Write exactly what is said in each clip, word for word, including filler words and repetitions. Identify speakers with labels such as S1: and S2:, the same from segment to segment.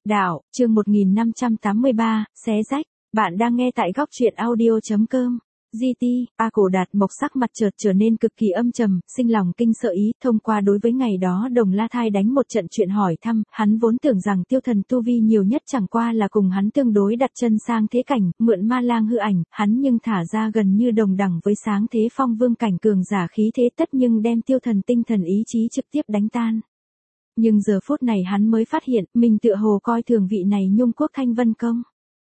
S1: Đạo, chương một nghìn năm trăm tám mươi ba, xé rách. Bạn đang nghe tại góc truyện audio.com. giê tê, A Cổ Đạt Mộc sắc mặt chợt trở nên cực kỳ âm trầm, sinh lòng kinh sợ ý, thông qua đối với ngày đó Đồng La Thai đánh một trận chuyện hỏi thăm, hắn vốn tưởng rằng Tiêu Thần tu vi nhiều nhất chẳng qua là cùng hắn tương đối đặt chân sang thế cảnh, mượn ma lang hư ảnh, hắn nhưng thả ra gần như đồng đẳng với sáng thế phong vương cảnh cường giả khí thế tất nhưng đem Tiêu Thần tinh thần ý chí trực tiếp đánh tan. Nhưng giờ phút này hắn mới phát hiện, mình tựa hồ coi thường vị này Nhung Quốc Thanh Vân Công.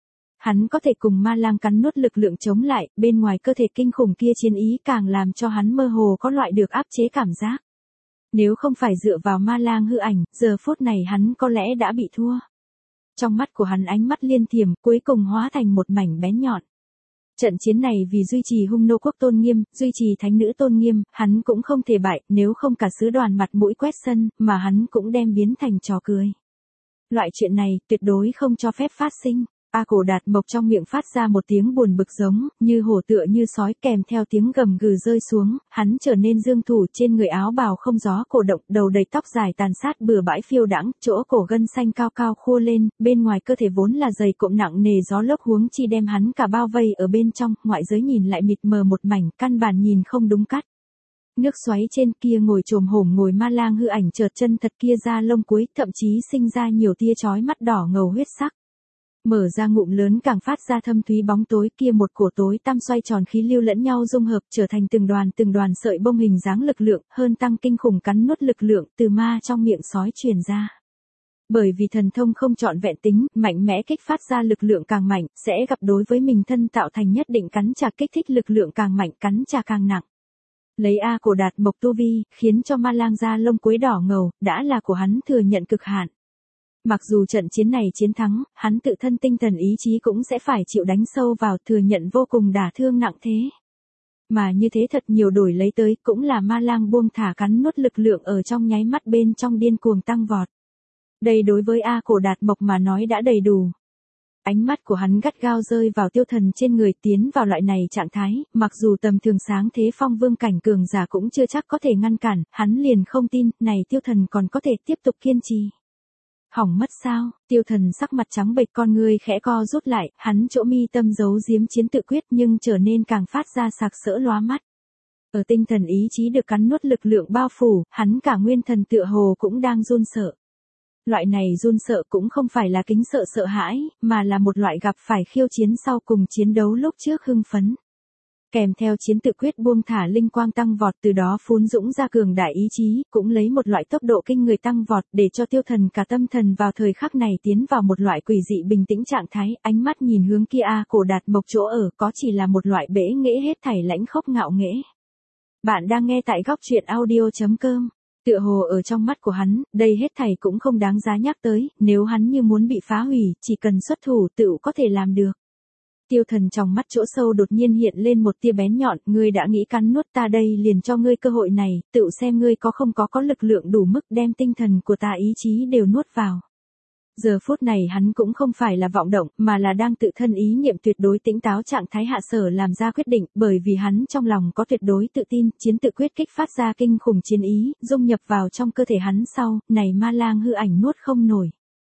S1: Hắn có thể cùng ma lang cắn nuốt lực lượng chống lại, bên ngoài cơ thể kinh khủng kia chiến ý càng làm cho hắn mơ hồ có loại được áp chế cảm giác. Nếu không phải dựa vào ma lang hư ảnh, giờ phút này hắn có lẽ đã bị thua. Trong mắt của hắn ánh mắt liên thiểm, cuối cùng hóa thành một mảnh bén nhọn. Trận chiến này vì duy trì hung nô quốc tôn nghiêm, duy trì thánh nữ tôn nghiêm, hắn cũng không thể bại, nếu không cả sứ đoàn mặt mũi quét sân, mà hắn cũng đem biến thành trò cười. Loại chuyện này, tuyệt đối không cho phép phát sinh. A Cổ Đạt Mộc trong miệng phát ra một tiếng buồn bực giống, như hổ tựa như sói kèm theo tiếng gầm gừ rơi xuống, hắn trở nên dương thủ trên người áo bào không gió cổ động, đầu đầy tóc dài tàn sát bừa bãi phiêu đãng, chỗ cổ gân xanh cao cao khua lên, bên ngoài cơ thể vốn là dày cộm nặng nề gió lốc huống chi đem hắn cả bao vây ở bên trong, ngoại giới nhìn lại mịt mờ một mảnh, căn bản nhìn không đúng cắt. Nước xoáy trên kia ngồi trồm hổm ngồi ma lang hư ảnh chợt chân thật kia ra lông cuối, thậm chí sinh ra nhiều tia chói mắt đỏ ngầu huyết sắc. Mở ra ngụm lớn càng phát ra thâm thúy bóng tối kia một cổ tối tăm xoay tròn khí lưu lẫn nhau dung hợp trở thành từng đoàn từng đoàn sợi bông hình dáng lực lượng, hơn tăng kinh khủng cắn nuốt lực lượng từ ma trong miệng sói truyền ra. Bởi vì thần thông không trọn vẹn tính, mạnh mẽ kích phát ra lực lượng càng mạnh, sẽ gặp đối với mình thân tạo thành nhất định cắn trả kích thích lực lượng càng mạnh cắn trả càng nặng. Lấy A Cổ Đạt Mộc tu vi, khiến cho ma lang da lông cuối đỏ ngầu, đã là của hắn thừa nhận cực hạn. Mặc dù trận chiến này chiến thắng, hắn tự thân tinh thần ý chí cũng sẽ phải chịu đánh sâu vào thừa nhận vô cùng đả thương nặng thế. Mà như thế thật nhiều đổi lấy tới cũng là ma lang buông thả cắn nuốt lực lượng ở trong nháy mắt bên trong điên cuồng tăng vọt. Đây đối với A Cổ Đạt Mộc mà nói đã đầy đủ. Ánh mắt của hắn gắt gao rơi vào Tiêu Thần trên người tiến vào loại này trạng thái, mặc dù tầm thường sáng thế phong vương cảnh cường giả cũng chưa chắc có thể ngăn cản, hắn liền không tin, này Tiêu Thần còn có thể tiếp tục kiên trì. Hỏng mất sao? Tiêu Thần sắc mặt trắng bệch con ngươi khẽ co rút lại, hắn chỗ mi tâm giấu giếm chiến tự quyết nhưng trở nên càng phát ra sặc sỡ lóa mắt. Ở tinh thần ý chí được cắn nuốt lực lượng bao phủ, hắn cả nguyên thần tựa hồ cũng đang run sợ. Loại này run sợ cũng không phải là kính sợ sợ hãi, mà là một loại gặp phải khiêu chiến sau cùng chiến đấu lúc trước hưng phấn. Kèm theo chiến tự quyết buông thả linh quang tăng vọt từ đó phún dũng ra cường đại ý chí, cũng lấy một loại tốc độ kinh người tăng vọt để cho Tiêu Thần cả tâm thần vào thời khắc này tiến vào một loại quỷ dị bình tĩnh trạng thái, ánh mắt nhìn hướng kia A Cổ Đạt Mộc chỗ ở có chỉ là một loại bẽ nghễ hết thảy lãnh khốc ngạo nghễ. Bạn đang nghe tại góc truyện audio.com. Tựa hồ ở trong mắt của hắn, đây hết thảy cũng không đáng giá nhắc tới, nếu hắn như muốn bị phá hủy, chỉ cần xuất thủ tự có thể làm được. Tiêu Thần trong mắt chỗ sâu đột nhiên hiện lên một tia bén nhọn, ngươi đã nghĩ cắn nuốt ta đây liền cho ngươi cơ hội này, tự xem ngươi có không có có lực lượng đủ mức đem tinh thần của ta ý chí đều nuốt vào. Giờ phút này hắn cũng không phải là vọng động, mà là đang tự thân ý niệm tuyệt đối tĩnh táo trạng thái hạ sở làm ra quyết định, bởi vì hắn trong lòng có tuyệt đối tự tin, chiến tự quyết kích phát ra kinh khủng chiến ý, dung nhập vào trong cơ thể hắn sau, này ma lang hư ảnh nuốt không nổi.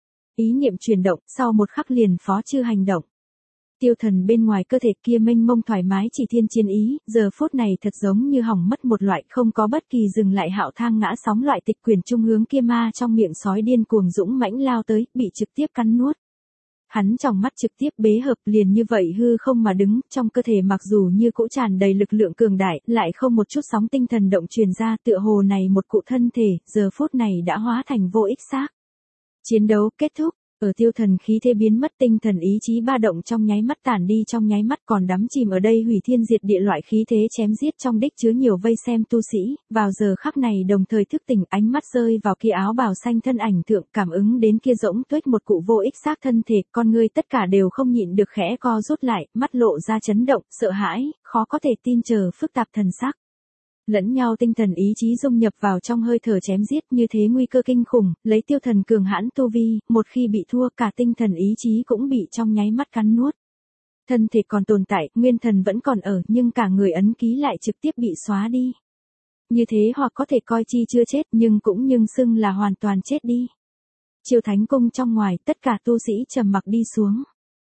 S1: Ý niệm chuyển động, sau một khắc liền phó chư hành động. Tiêu Thần bên ngoài cơ thể kia mênh mông thoải mái chỉ thiên chiến ý, giờ phút này thật giống như hỏng mất một loại không có bất kỳ dừng lại hạo thang ngã sóng loại tịch quyền trung hướng kia ma trong miệng sói điên cuồng dũng mãnh lao tới, bị trực tiếp cắn nuốt. Hắn trong mắt trực tiếp bế hợp liền như vậy hư không mà đứng, trong cơ thể mặc dù như cỗ tràn đầy lực lượng cường đại, lại không một chút sóng tinh thần động truyền ra tựa hồ này một cụ thân thể, giờ phút này đã hóa thành vô ích xác. Chiến đấu kết thúc. Ở Tiêu Thần khí thế biến mất tinh thần ý chí ba động trong nháy mắt tản đi trong nháy mắt còn đắm chìm ở đây hủy thiên diệt địa loại khí thế chém giết trong đích chứa nhiều vây xem tu sĩ, vào giờ khắc này đồng thời thức tỉnh ánh mắt rơi vào kia áo bào xanh thân ảnh thượng cảm ứng đến kia rỗng tuếch một cụ vô ích xác thân thể, con người tất cả đều không nhịn được khẽ co rút lại, mắt lộ ra chấn động, sợ hãi, khó có thể tin chờ phức tạp thần sắc. Lẫn nhau tinh thần ý chí dung nhập vào trong hơi thở chém giết như thế nguy cơ kinh khủng, lấy Tiêu Thần cường hãn tu vi, một khi bị thua cả tinh thần ý chí cũng bị trong nháy mắt cắn nuốt. Thân thể còn tồn tại, nguyên thần vẫn còn ở, nhưng cả người ấn ký lại trực tiếp bị xóa đi. Như thế hoặc có thể coi chi chưa chết nhưng cũng nhưng xưng là hoàn toàn chết đi. Chiêu Thánh Cung trong ngoài tất cả tu sĩ trầm mặc đi xuống.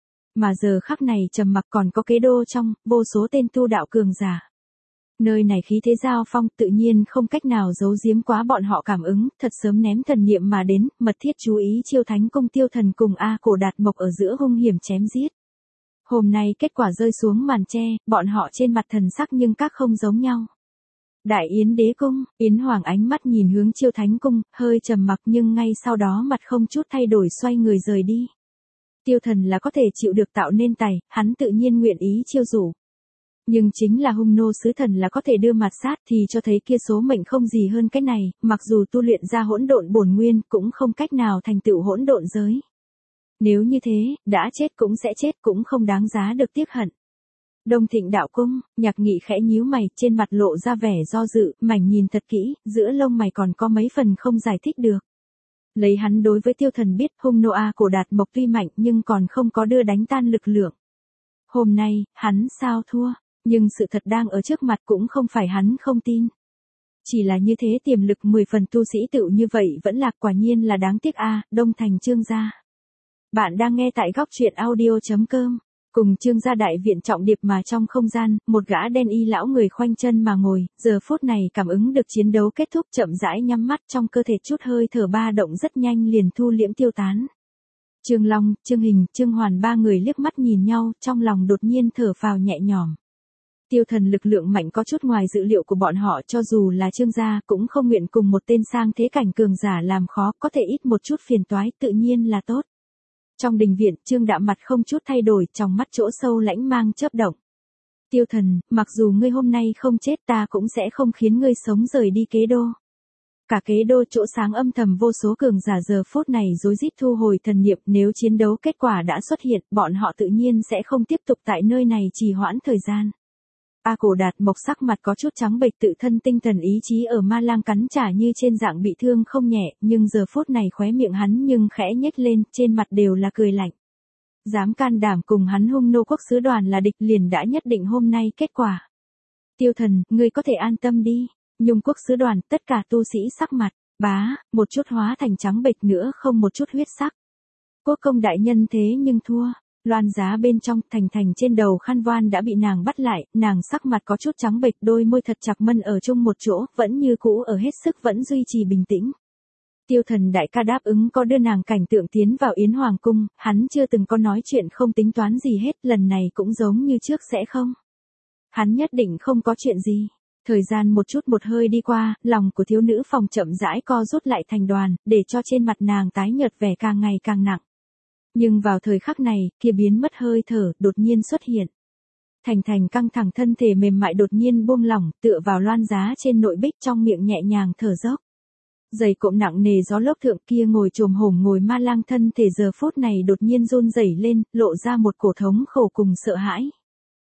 S1: Mà giờ khắc này trầm mặc còn có Kế Đô trong, vô số tên tu đạo cường giả. Nơi này khí thế giao phong tự nhiên không cách nào giấu giếm quá bọn họ cảm ứng, thật sớm ném thần niệm mà đến, mật thiết chú ý Chiêu Thánh Cung Tiêu Thần cùng A Cổ Đạt Mộc ở giữa hung hiểm chém giết. Hôm nay kết quả rơi xuống màn che, bọn họ trên mặt thần sắc nhưng các không giống nhau. Đại Yến Đế Cung, Yến Hoàng ánh mắt nhìn hướng Chiêu Thánh Cung, hơi trầm mặc nhưng ngay sau đó mặt không chút thay đổi xoay người rời đi. Tiêu Thần là có thể chịu được tạo nên tài, hắn tự nhiên nguyện ý chiêu dụ. Nhưng chính là hung nô sứ thần là có thể đưa mặt sát thì cho thấy kia số mệnh không gì hơn cái này, mặc dù tu luyện ra hỗn độn bổn nguyên cũng không cách nào thành tựu hỗn độn giới. Nếu như thế, đã chết cũng sẽ chết cũng không đáng giá được tiếc hận. Đông Thịnh Đạo Cung, Nhạc Nghị khẽ nhíu mày, trên mặt lộ ra vẻ do dự, mảnh nhìn thật kỹ, giữa lông mày còn có mấy phần không giải thích được. Lấy hắn đối với Tiêu Thần biết, hung nô A Cổ Đạt Mộc tuy mạnh nhưng còn không có đưa đánh tan lực lượng. Hôm nay, hắn sao thua, nhưng sự thật đang ở trước mặt cũng không phải hắn không tin. Chỉ là như thế tiềm lực mười phần tu sĩ tựu như vậy vẫn là quả nhiên là đáng tiếc a. Đông Thành Trương gia. Bạn đang nghe tại góc truyện audio chấm com. Cùng Trương gia đại viện trọng điệp mà trong không gian, một gã đen y lão người khoanh chân mà ngồi, giờ phút này cảm ứng được chiến đấu kết thúc chậm rãi nhắm mắt trong cơ thể chút hơi thở ba động rất nhanh liền thu liễm tiêu tán. Trương Long, Trương Hình, Trương Hoàn ba người liếc mắt nhìn nhau, trong lòng đột nhiên thở phào nhẹ nhõm. Tiêu Thần lực lượng mạnh có chút ngoài dự liệu của bọn họ, cho dù là Trương gia cũng không nguyện cùng một tên sang thế cảnh cường giả làm khó, có thể ít một chút phiền toái tự nhiên là tốt. Trong đình viện, Trương Đạm mặt không chút thay đổi, trong mắt chỗ sâu lãnh mang chớp động. Tiêu Thần, mặc dù ngươi hôm nay không chết ta cũng sẽ không khiến ngươi sống rời đi Kế Đô. Cả Kế Đô chỗ sáng âm thầm vô số cường giả giờ phút này rối rít thu hồi thần niệm, nếu chiến đấu kết quả đã xuất hiện, bọn họ tự nhiên sẽ không tiếp tục tại nơi này trì hoãn thời gian. A Cổ Đạt Mộc sắc mặt có chút trắng bệch, tự thân tinh thần ý chí ở ma lang cắn trả như trên dạng bị thương không nhẹ, nhưng giờ phút này khóe miệng hắn nhưng khẽ nhếch lên, trên mặt đều là cười lạnh. Dám can đảm cùng hắn hung nô quốc sứ đoàn là địch liền đã nhất định hôm nay kết quả. Tiêu Thần, ngươi có thể an tâm đi. Nhung quốc sứ đoàn, tất cả tu sĩ sắc mặt, bá, một chút hóa thành trắng bệch nữa không một chút huyết sắc. Quốc công đại nhân thế nhưng thua. Loan Giá bên trong, Thành Thành trên đầu khăn voan đã bị nàng bắt lại, nàng sắc mặt có chút trắng bệch, đôi môi thật chặt mân ở chung một chỗ, vẫn như cũ ở hết sức vẫn duy trì bình tĩnh. Tiêu Thần đại ca đáp ứng có đưa nàng cảnh tượng tiến vào Yến Hoàng cung, hắn chưa từng có nói chuyện không tính toán gì hết, lần này cũng giống như trước sẽ không. Hắn nhất định không có chuyện gì. Thời gian một chút một hơi đi qua, lòng của thiếu nữ phòng chậm rãi co rút lại thành đoàn, để cho trên mặt nàng tái nhợt vẻ càng ngày càng nặng. Nhưng vào thời khắc này, kia biến mất hơi thở, đột nhiên xuất hiện. Thành Thành căng thẳng thân thể mềm mại đột nhiên buông lỏng, tựa vào Loan Giá trên nội bích trong miệng nhẹ nhàng thở dốc. Giày cộm nặng nề gió lốc thượng kia ngồi trồm hổm ngồi ma lang thân thể giờ phút này đột nhiên run rẩy lên, lộ ra một cổ thống khổ cùng sợ hãi.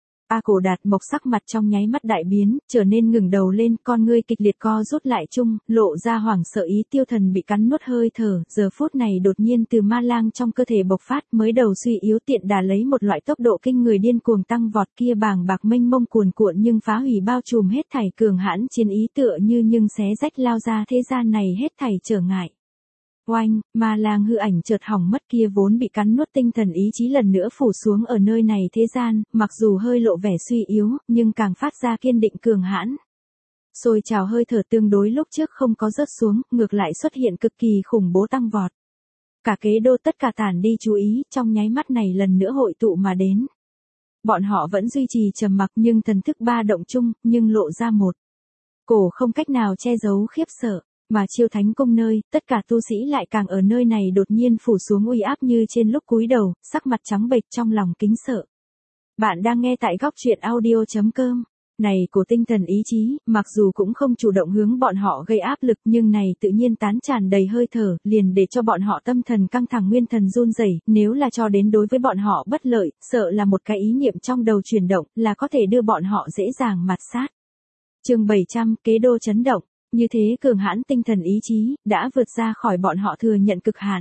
S1: A Cổ Đạt Mộc sắc mặt trong nháy mắt đại biến, trở nên ngừng đầu lên, con ngươi kịch liệt co rút lại chung, lộ ra hoảng sợ ý. Tiêu Thần bị cắn nuốt hơi thở, giờ phút này đột nhiên từ ma lang trong cơ thể bộc phát, mới đầu suy yếu tiện đà lấy một loại tốc độ kinh người điên cuồng tăng vọt, kia bàng bạc mênh mông cuồn cuộn nhưng phá hủy bao trùm hết thảy cường hãn chiến ý tựa như nhưng xé rách lao ra thế gian này hết thảy trở ngại. Oanh, ma lang hư ảnh chợt hỏng mất, kia vốn bị cắn nuốt tinh thần ý chí lần nữa phủ xuống ở nơi này thế gian, mặc dù hơi lộ vẻ suy yếu, nhưng càng phát ra kiên định cường hãn. Sôi trào hơi thở tương đối lúc trước không có rớt xuống, ngược lại xuất hiện cực kỳ khủng bố tăng vọt. Cả Kế Đô tất cả tản đi chú ý, trong nháy mắt này lần nữa hội tụ mà đến. Bọn họ vẫn duy trì trầm mặc nhưng thần thức ba động chung, nhưng lộ ra một cổ không cách nào che giấu khiếp sợ. Mà Chiêu Thánh Cung nơi, tất cả tu sĩ lại càng ở nơi này đột nhiên phủ xuống uy áp như trên lúc cúi đầu, sắc mặt trắng bệch trong lòng kính sợ. Bạn đang nghe tại góc truyện audio chấm com. Này của tinh thần ý chí, mặc dù cũng không chủ động hướng bọn họ gây áp lực nhưng này tự nhiên tán tràn đầy hơi thở, liền để cho bọn họ tâm thần căng thẳng nguyên thần run rẩy, nếu là cho đến đối với bọn họ bất lợi, sợ là một cái ý niệm trong đầu chuyển động, là có thể đưa bọn họ dễ dàng mạt sát. Chương bảy trăm, Kế Đô chấn động. Như thế cường hãn tinh thần ý chí, đã vượt ra khỏi bọn họ thừa nhận cực hạn.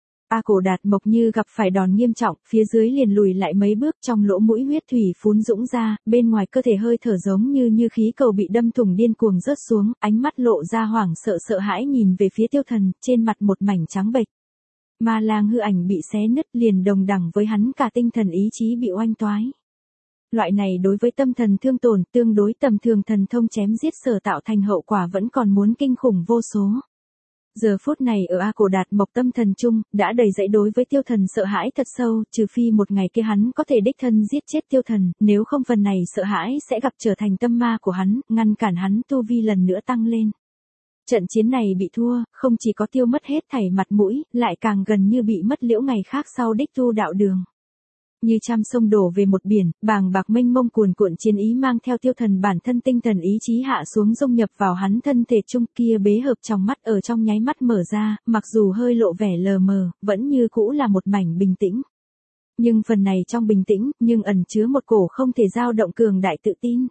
S1: A Cổ Đạt Mộc như gặp phải đòn nghiêm trọng, phía dưới liền lùi lại mấy bước, trong lỗ mũi huyết thủy phún dũng ra, bên ngoài cơ thể hơi thở giống như như khí cầu bị đâm thủng điên cuồng rớt xuống, ánh mắt lộ ra hoảng sợ sợ hãi nhìn về phía Tiêu Thần, trên mặt một mảnh trắng bệch. Ma lang hư ảnh bị xé nứt liền đồng đẳng với hắn cả tinh thần ý chí bị oanh toái. Loại này đối với tâm thần thương tổn tương đối tầm thường thần thông chém giết sở tạo thành hậu quả vẫn còn muốn kinh khủng vô số. Giờ phút này ở A Cổ Đạt Mộc tâm thần chung, đã đầy dẫy đối với tiêu thần sợ hãi thật sâu, trừ phi một ngày kia hắn có thể đích thân giết chết tiêu thần, nếu không phần này sợ hãi sẽ gặp trở thành tâm ma của hắn, ngăn cản hắn tu vi lần nữa tăng lên. Trận chiến này bị thua, không chỉ có tiêu mất hết thảy mặt mũi, lại càng gần như bị mất liễu ngày khác sau đích tu đạo đường. Như trăm sông đổ về một biển, bàng bạc mênh mông cuồn cuộn chiến ý mang theo tiêu thần bản thân tinh thần ý chí hạ xuống dung nhập vào hắn thân thể chung kia bế hợp trong mắt ở trong nháy mắt mở ra, mặc dù hơi lộ vẻ lờ mờ, vẫn như cũ là một mảnh bình tĩnh. Nhưng phần này trong bình tĩnh, nhưng ẩn chứa một cổ không thể dao động cường đại tự tin.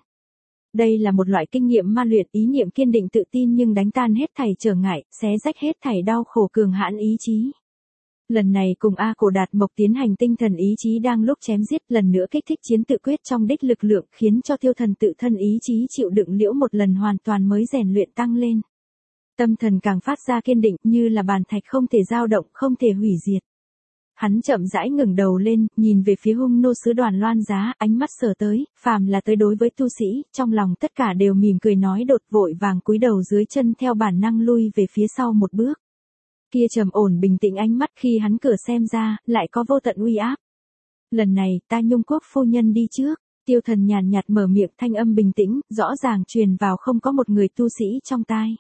S1: Đây là một loại kinh nghiệm ma luyện ý niệm kiên định tự tin nhưng đánh tan hết thảy trở ngại, xé rách hết thảy đau khổ cường hãn ý chí. Lần này cùng A Cổ Đạt Mộc tiến hành tinh thần ý chí đang lúc chém giết lần nữa kích thích chiến tự quyết trong đích lực lượng khiến cho tiêu thần tự thân ý chí chịu đựng liễu một lần hoàn toàn mới rèn luyện tăng lên. Tâm thần càng phát ra kiên định như là bàn thạch không thể dao động không thể hủy diệt. Hắn chậm rãi ngẩng đầu lên, nhìn về phía hung nô sứ đoàn Loan Giá, ánh mắt sở tới, phàm là tới đối với tu sĩ, trong lòng tất cả đều mỉm cười nói đột vội vàng cúi đầu dưới chân theo bản năng lui về phía sau một bước. Kia trầm ổn bình tĩnh ánh mắt khi hắn cửa xem ra, lại có vô tận uy áp. Lần này, ta Nhung Quốc phu nhân đi trước, tiêu thần nhàn nhạt mở miệng thanh âm bình tĩnh, rõ ràng truyền vào không có một người tu sĩ trong tai.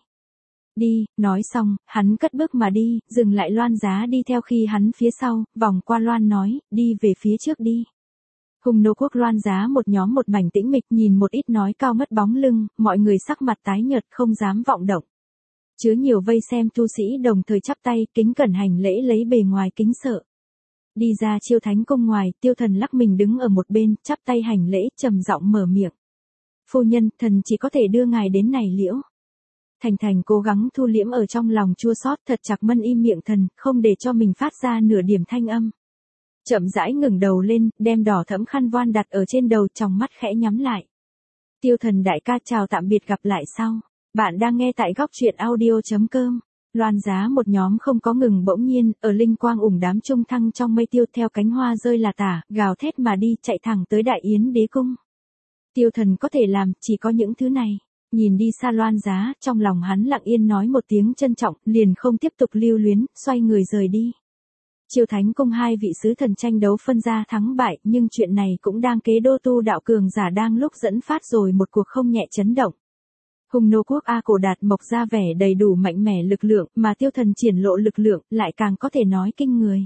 S1: Đi, nói xong, hắn cất bước mà đi, dừng lại Loan Giá đi theo khi hắn phía sau, vòng qua Loan nói, đi về phía trước đi. Hùng nô quốc Loan Giá một nhóm một mảnh tĩnh mịch nhìn một ít nói cao mất bóng lưng, mọi người sắc mặt tái nhợt không dám vọng động. Chứa nhiều vây xem tu sĩ đồng thời chắp tay, kính cẩn hành lễ lấy bề ngoài kính sợ. Đi ra Chiêu Thánh cung ngoài, tiêu thần lắc mình đứng ở một bên, chắp tay hành lễ, trầm giọng mở miệng. Phu nhân, thần chỉ có thể đưa ngài đến này liễu. Thành Thành cố gắng thu liễm ở trong lòng chua xót thật chặt mân im miệng thần, không để cho mình phát ra nửa điểm thanh âm. Chậm rãi ngẩng đầu lên, đem đỏ thẫm khăn voan đặt ở trên đầu, trong mắt khẽ nhắm lại. Tiêu thần đại ca chào tạm biệt gặp lại sau. Bạn đang nghe tại góc truyện audio chấm com. Loan Giá một nhóm không có ngừng bỗng nhiên, ở linh quang ủng đám trung thăng trong mây tiêu theo cánh hoa rơi là tả, gào thét mà đi chạy thẳng tới Đại Yến đế cung. Tiêu thần có thể làm, chỉ có những thứ này. Nhìn đi xa Loan Giá, trong lòng hắn lặng yên nói một tiếng trân trọng, liền không tiếp tục lưu luyến, xoay người rời đi. Chiêu Thánh cung hai vị sứ thần tranh đấu phân ra thắng bại, nhưng chuyện này cũng đang kế đô tu đạo cường giả đang lúc dẫn phát rồi một cuộc không nhẹ chấn động. Hùng nô quốc A Cổ Đạt Mộc ra vẻ đầy đủ mạnh mẽ lực lượng, mà tiêu thần triển lộ lực lượng, lại càng có thể nói kinh người.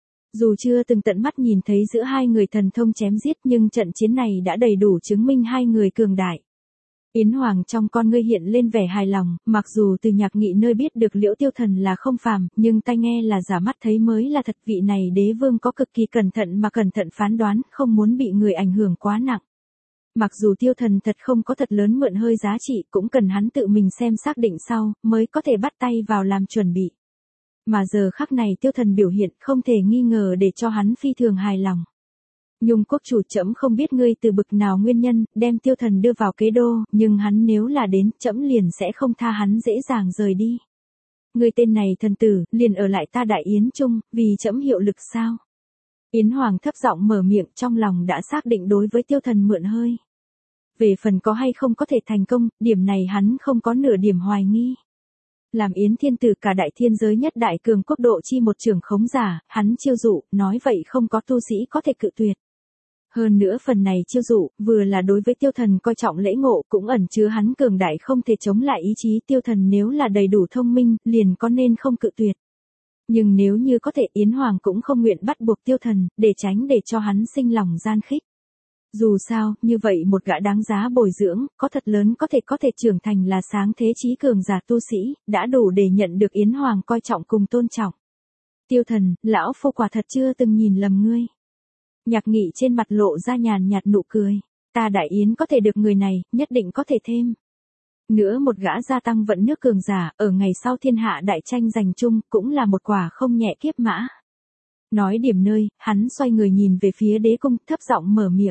S1: Dù chưa từng tận mắt nhìn thấy giữa hai người thần thông chém giết nhưng trận chiến này đã đầy đủ chứng minh hai người cường đại. Yến Hoàng trong con ngươi hiện lên vẻ hài lòng, mặc dù từ nhạc nghị nơi biết được liễu tiêu thần là không phàm, nhưng tai nghe là giả mắt thấy mới là thật. Vị này đế vương có cực kỳ cẩn thận mà cẩn thận phán đoán, không muốn bị người ảnh hưởng quá nặng. Mặc dù tiêu thần thật không có thật lớn mượn hơi giá trị, cũng cần hắn tự mình xem xác định sau, mới có thể bắt tay vào làm chuẩn bị. Mà giờ khắc này tiêu thần biểu hiện không thể nghi ngờ để cho hắn phi thường hài lòng. Nhung quốc chủ trẫm không biết ngươi từ bực nào nguyên nhân, đem tiêu thần đưa vào kế đô, nhưng hắn nếu là đến, trẫm liền sẽ không tha hắn dễ dàng rời đi. Ngươi tên này thần tử, liền ở lại ta Đại Yến chung, vì trẫm hiệu lực sao? Yến Hoàng thấp giọng mở miệng, trong lòng đã xác định đối với tiêu thần mượn hơi. Về phần có hay không có thể thành công, điểm này hắn không có nửa điểm hoài nghi. Làm Yến thiên tử cả đại thiên giới nhất đại cường quốc độ chi một trưởng khống giả, hắn chiêu dụ, nói vậy không có tu sĩ có thể cự tuyệt. Hơn nữa phần này chiêu dụ, vừa là đối với tiêu thần coi trọng lễ ngộ, cũng ẩn chứa hắn cường đại không thể chống lại ý chí tiêu thần nếu là đầy đủ thông minh, liền có nên không cự tuyệt. Nhưng nếu như có thể Yến Hoàng cũng không nguyện bắt buộc tiêu thần, để tránh để cho hắn sinh lòng gian khích. Dù sao, như vậy một gã đáng giá bồi dưỡng, có thật lớn có thể có thể trưởng thành là sáng thế chí cường giả tu sĩ, đã đủ để nhận được Yến Hoàng coi trọng cùng tôn trọng. Tiêu thần, lão phu quả thật chưa từng nhìn lầm ngươi. Nhạc nghị trên mặt lộ ra nhàn nhạt nụ cười. Ta Đại Yến có thể được người này, nhất định có thể thêm. Nữa một gã gia tăng vận nước cường giả, ở ngày sau thiên hạ đại tranh giành chung, cũng là một quả không nhẹ kiếp mã. Nói điểm nơi, hắn xoay người nhìn về phía đế cung, thấp giọng mở miệng.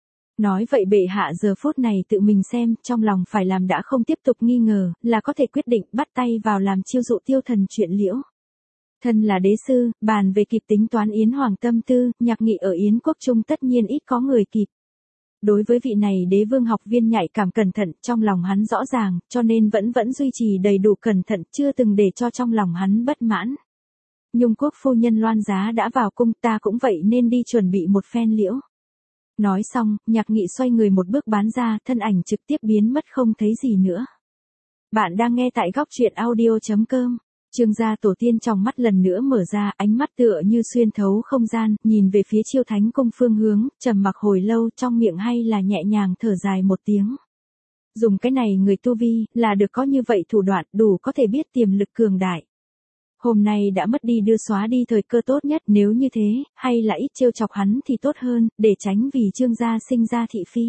S1: Nói vậy bệ hạ giờ phút này tự mình xem, trong lòng phải làm đã không tiếp tục nghi ngờ, là có thể quyết định bắt tay vào làm chiêu dụ tiêu thần chuyện liễu. Thân là đế sư, bàn về kịp tính toán Yến Hoàng tâm tư, nhạc nghị ở Yến quốc trung tất nhiên ít có người kịp. Đối với vị này đế vương học viên nhạy cảm cẩn thận, trong lòng hắn rõ ràng, cho nên vẫn vẫn duy trì đầy đủ cẩn thận, chưa từng để cho trong lòng hắn bất mãn. Nhung quốc phu nhân loan giá đã vào cung, ta cũng vậy nên đi chuẩn bị một phen liễu. Nói xong, nhạc nghị xoay người một bước bán ra, thân ảnh trực tiếp biến mất không thấy gì nữa. Bạn đang nghe tại góc truyện audio chấm com. Trương gia tổ tiên trong mắt lần nữa mở ra, ánh mắt tựa như xuyên thấu không gian, nhìn về phía Chiêu Thánh cung phương hướng, trầm mặc hồi lâu, trong miệng hay là nhẹ nhàng thở dài một tiếng. Dùng cái này người tu vi, là được có như vậy thủ đoạn, đủ có thể biết tiềm lực cường đại. Hôm nay đã mất đi đưa xóa đi thời cơ tốt nhất, nếu như thế, hay là ít trêu chọc hắn thì tốt hơn, để tránh vì Trương gia sinh ra thị phi.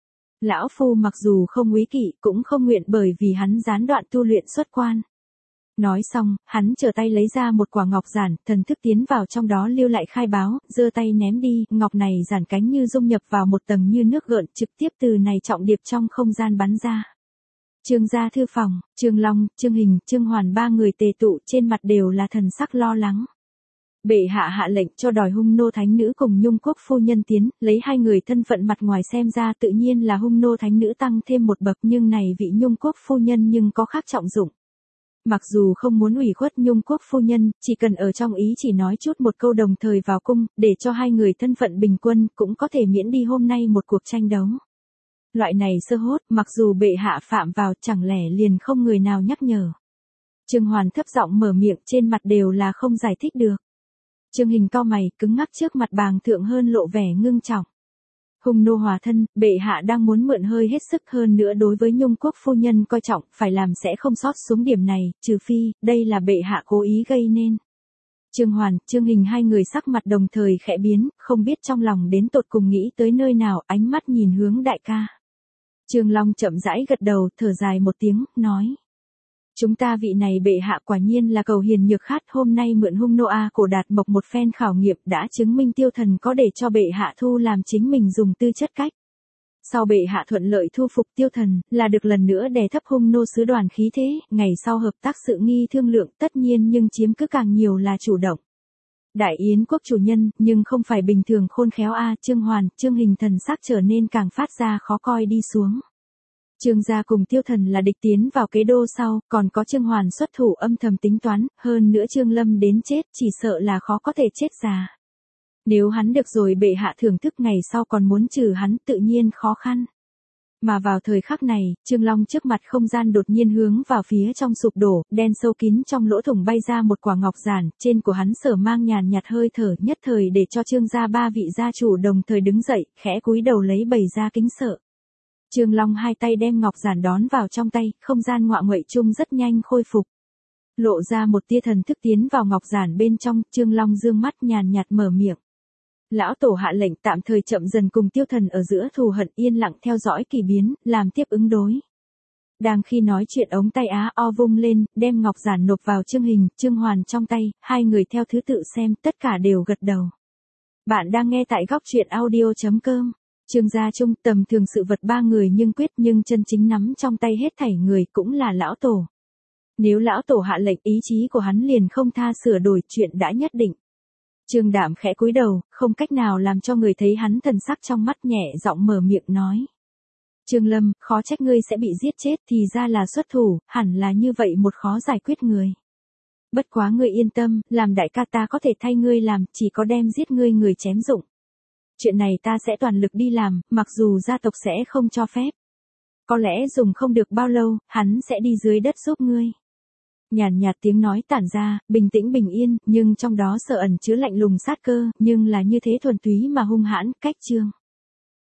S1: Lão phu mặc dù không úy kỵ, cũng không nguyện bởi vì hắn gián đoạn tu luyện xuất quan. Nói xong, hắn trở tay lấy ra một quả ngọc giản, thần thức tiến vào trong đó lưu lại khai báo, giơ tay ném đi, ngọc này giản cánh như dung nhập vào một tầng như nước gợn, trực tiếp từ này trọng điệp trong không gian bắn ra. Trương gia thư phòng, Trương Long, Trương Hình, Trương Hoàn ba người tề tụ, trên mặt đều là thần sắc lo lắng. Bệ hạ hạ lệnh cho đòi hung nô thánh nữ cùng Nhung quốc phu nhân tiến, lấy hai người thân phận mặt ngoài xem ra tự nhiên là hung nô thánh nữ tăng thêm một bậc, nhưng này vị Nhung quốc phu nhân nhưng có khác trọng dụng. Mặc dù không muốn ủy khuất Nhung quốc phu nhân, chỉ cần ở trong ý chỉ nói chút một câu đồng thời vào cung, để cho hai người thân phận bình quân, cũng có thể miễn đi hôm nay một cuộc tranh đấu. Loại này sơ hốt, mặc dù bệ hạ phạm vào, chẳng lẽ liền không người nào nhắc nhở. Trương Hoàn thấp giọng mở miệng, trên mặt đều là không giải thích được. Trương Hình cau mày, cứng ngắc trước mặt bàng thượng hơn lộ vẻ ngưng trọng. Hung nô hòa thân, bệ hạ đang muốn mượn hơi hết sức, hơn nữa đối với Nhung quốc phu nhân coi trọng, phải làm sẽ không sót xuống điểm này, trừ phi, đây là bệ hạ cố ý gây nên. Trương Hoàn, Trương Hình hai người sắc mặt đồng thời khẽ biến, không biết trong lòng đến tột cùng nghĩ tới nơi nào, ánh mắt nhìn hướng đại ca. Trương Long chậm rãi gật đầu, thở dài một tiếng, nói. Chúng ta vị này bệ hạ quả nhiên là cầu hiền nhược khát, hôm nay mượn hung nô A cổ đạt mộc một phen khảo nghiệm đã chứng minh tiêu thần có để cho bệ hạ thu làm chính mình dùng tư chất cách. Sau bệ hạ thuận lợi thu phục tiêu thần, là được lần nữa đè thấp hung nô sứ đoàn khí thế, ngày sau hợp tác sự nghi thương lượng tất nhiên nhưng chiếm cứ càng nhiều là chủ động. Đại Yến quốc chủ nhân, nhưng không phải bình thường khôn khéo A, Trương Hoàn, Trương Hình thần sắc trở nên càng phát ra khó coi đi xuống. Trương gia cùng tiêu thần là địch tiến vào kế đô sau, còn có Trương Hoàn xuất thủ âm thầm tính toán, hơn nữa Trương Lâm đến chết, chỉ sợ là khó có thể chết già. Nếu hắn được rồi bệ hạ thưởng thức ngày sau còn muốn trừ hắn tự nhiên khó khăn. Mà vào thời khắc này, Trương Long trước mặt không gian đột nhiên hướng vào phía trong sụp đổ, đen sâu kín trong lỗ thủng bay ra một quả ngọc giản, trên của hắn sở mang nhàn nhạt hơi thở, nhất thời để cho Trương gia ba vị gia chủ đồng thời đứng dậy, khẽ cúi đầu lấy bày ra kính sợ. Trương Long hai tay đem ngọc giản đón vào trong tay, không gian ngọa nguậy chung rất nhanh khôi phục. Lộ ra một tia thần thức tiến vào ngọc giản bên trong, Trương Long dương mắt nhàn nhạt mở miệng. Lão tổ hạ lệnh tạm thời chậm dần cùng tiêu thần ở giữa thù hận yên lặng theo dõi kỳ biến, làm tiếp ứng đối. Đang khi nói chuyện ống tay á o vung lên, đem ngọc giản nộp vào Trương Hình, Trương Hoàn trong tay, hai người theo thứ tự xem, tất cả đều gật đầu. Bạn đang nghe tại góc truyện audio chấm com. Trương gia trung tầm thường sự vật ba người nhưng quyết nhưng chân chính nắm trong tay hết thảy người cũng là lão tổ. Nếu lão tổ hạ lệnh ý chí của hắn liền không tha sửa đổi chuyện đã nhất định. Trương Đạm khẽ cúi đầu, không cách nào làm cho người thấy hắn thần sắc trong mắt nhẹ giọng mở miệng nói. Trương Lâm, khó trách ngươi sẽ bị giết chết thì ra là xuất thủ, hẳn là như vậy một khó giải quyết người. Bất quá ngươi yên tâm, làm đại ca ta có thể thay ngươi làm, chỉ có đem giết ngươi người chém dụng. Chuyện này ta sẽ toàn lực đi làm, mặc dù gia tộc sẽ không cho phép. Có lẽ dùng không được bao lâu, hắn sẽ đi dưới đất giúp ngươi. Nhàn nhạt tiếng nói tản ra, bình tĩnh bình yên, nhưng trong đó sợ ẩn chứa lạnh lùng sát cơ, nhưng là như thế thuần túy mà hung hãn, cách Trương.